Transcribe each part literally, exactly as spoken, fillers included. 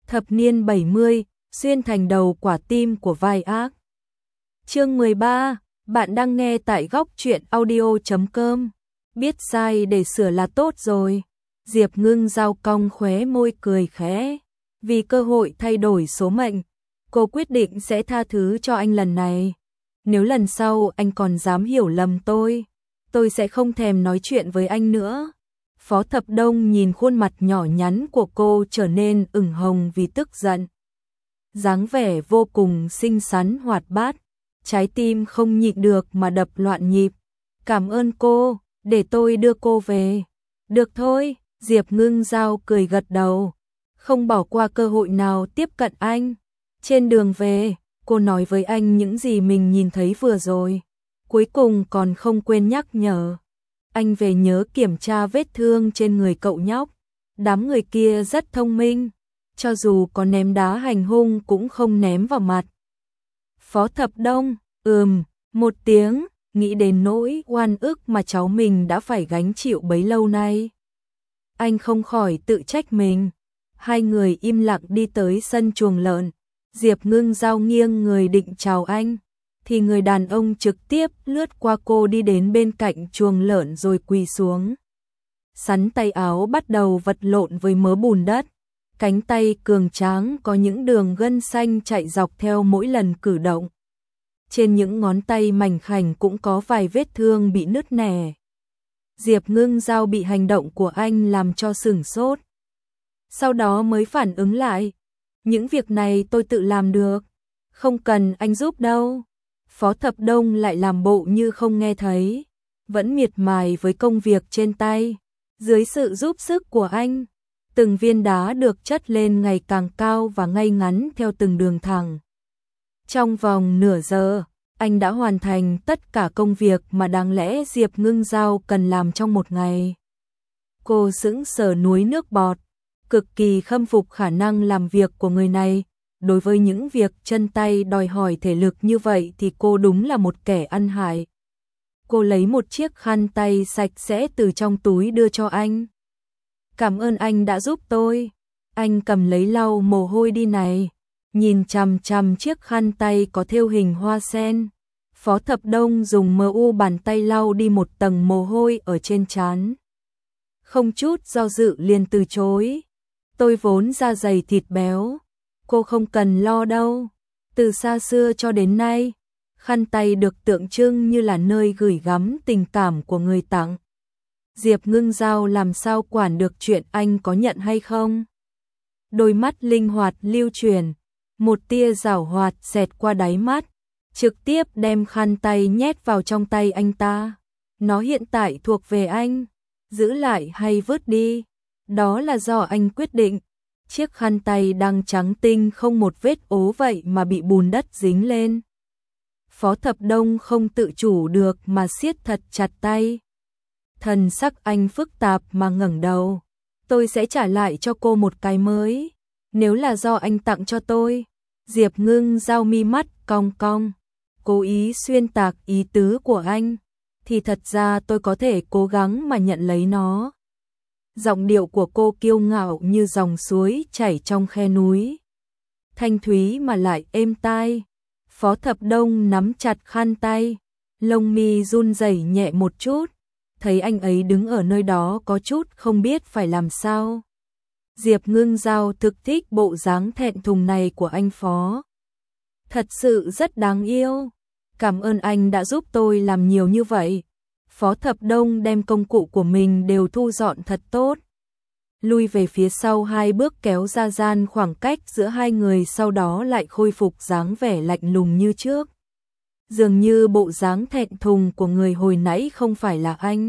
Thập niên bảy mươi, xuyên thành đầu quả tim của vai ác. Chương mười ba, bạn đang nghe tại góc truyện audio chấm com. Biết sai để sửa là tốt rồi. Diệp Ngưng Giao cong khóe môi cười khẽ. Vì cơ hội thay đổi số mệnh, cô quyết định sẽ tha thứ cho anh lần này. Nếu lần sau anh còn dám hiểu lầm tôi, tôi sẽ không thèm nói chuyện với anh nữa. Phó Thập Đông nhìn khuôn mặt nhỏ nhắn của cô trở nên ửng hồng vì tức giận. Dáng vẻ vô cùng xinh xắn hoạt bát, trái tim không nhịn được mà đập loạn nhịp. Cảm ơn cô, để tôi đưa cô về. Được thôi, Diệp Ngưng Giao cười gật đầu, không bỏ qua cơ hội nào tiếp cận anh. Trên đường về, cô nói với anh những gì mình nhìn thấy vừa rồi. Cuối cùng còn không quên nhắc nhở anh về nhớ kiểm tra vết thương trên người cậu nhóc. Đám người kia rất thông minh, cho dù có ném đá hành hung cũng không ném vào mặt. Phó Thập Đông, ừm, một tiếng, nghĩ đến nỗi oan ức mà cháu mình đã phải gánh chịu bấy lâu nay. Anh không khỏi tự trách mình. Hai người im lặng đi tới sân chuồng lợn. Diệp Ngưng Giao nghiêng người định chào anh, thì người đàn ông trực tiếp lướt qua cô đi đến bên cạnh chuồng lợn rồi quỳ xuống. Sắn tay áo bắt đầu vật lộn với mớ bùn đất. Cánh tay cường tráng có những đường gân xanh chạy dọc theo mỗi lần cử động. Trên những ngón tay mảnh khảnh cũng có vài vết thương bị nứt nẻ. Diệp Ngưng Giao bị hành động của anh làm cho sửng sốt. Sau đó mới phản ứng lại. Những việc này tôi tự làm được, không cần anh giúp đâu. Phó Thập Đông lại làm bộ như không nghe thấy, vẫn miệt mài với công việc trên tay. Dưới sự giúp sức của anh, từng viên đá được chất lên ngày càng cao và ngay ngắn theo từng đường thẳng. Trong vòng nửa giờ, anh đã hoàn thành tất cả công việc mà đáng lẽ Diệp Ngưng Giao cần làm trong một ngày. Cô sững sờ nuốt nước bọt, cực kỳ khâm phục khả năng làm việc của người này. Đối với những việc chân tay đòi hỏi thể lực như vậy thì cô đúng là một kẻ ăn hại. Cô lấy một chiếc khăn tay sạch sẽ từ trong túi đưa cho anh. Cảm ơn anh đã giúp tôi. Anh cầm lấy lau mồ hôi đi này. Nhìn chằm chằm chiếc khăn tay có thêu hình hoa sen. Phó Thập Đông dùng mờ u bàn tay lau đi một tầng mồ hôi ở trên trán. Không chút do dự liền từ chối. Tôi vốn da dày thịt béo. Cô không cần lo đâu. Từ xa xưa cho đến nay, khăn tay được tượng trưng như là nơi gửi gắm tình cảm của người tặng. Diệp Ngưng Giao làm sao quản được chuyện anh có nhận hay không. Đôi mắt linh hoạt lưu chuyển, một tia giảo hoạt xẹt qua đáy mắt, trực tiếp đem khăn tay nhét vào trong tay anh ta. Nó hiện tại thuộc về anh, giữ lại hay vứt đi, đó là do anh quyết định. Chiếc khăn tay đang trắng tinh không một vết ố vậy mà bị bùn đất dính lên. Phó Thập Đông không tự chủ được mà siết thật chặt tay. Thần sắc anh phức tạp mà ngẩng đầu. Tôi sẽ trả lại cho cô một cái mới. Nếu là do anh tặng cho tôi. Diệp Ngưng Giao mi mắt cong cong, cố ý xuyên tạc ý tứ của anh. Thì thật ra tôi có thể cố gắng mà nhận lấy nó. Giọng điệu của cô kiêu ngạo như dòng suối chảy trong khe núi. Thanh thúy mà lại êm tai. Phó Thập Đông nắm chặt khăn tay, lông mi run rẩy nhẹ một chút. Thấy anh ấy đứng ở nơi đó có chút không biết phải làm sao. Diệp Ngưng Giao thực thích bộ dáng thẹn thùng này của anh Phó. Thật sự rất đáng yêu. Cảm ơn anh đã giúp tôi làm nhiều như vậy. Phó Thập Đông đem công cụ của mình đều thu dọn thật tốt. Lui về phía sau hai bước kéo ra gian khoảng cách giữa hai người, sau đó lại khôi phục dáng vẻ lạnh lùng như trước. Dường như bộ dáng thẹn thùng của người hồi nãy không phải là anh.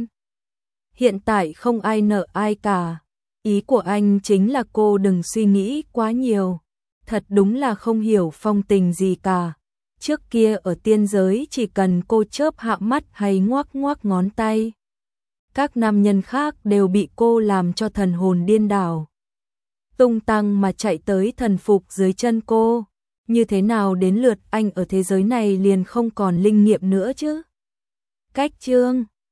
Hiện tại không ai nợ ai cả. Ý của anh chính là cô đừng suy nghĩ quá nhiều. Thật đúng là không hiểu phong tình gì cả. Trước kia ở tiên giới chỉ cần cô chớp hạ mắt hay ngoác ngoác ngón tay, các nam nhân khác đều bị cô làm cho thần hồn điên đảo. Tung tăng mà chạy tới thần phục dưới chân cô. Như thế nào đến lượt anh ở thế giới này liền không còn linh nghiệm nữa chứ? Cách chương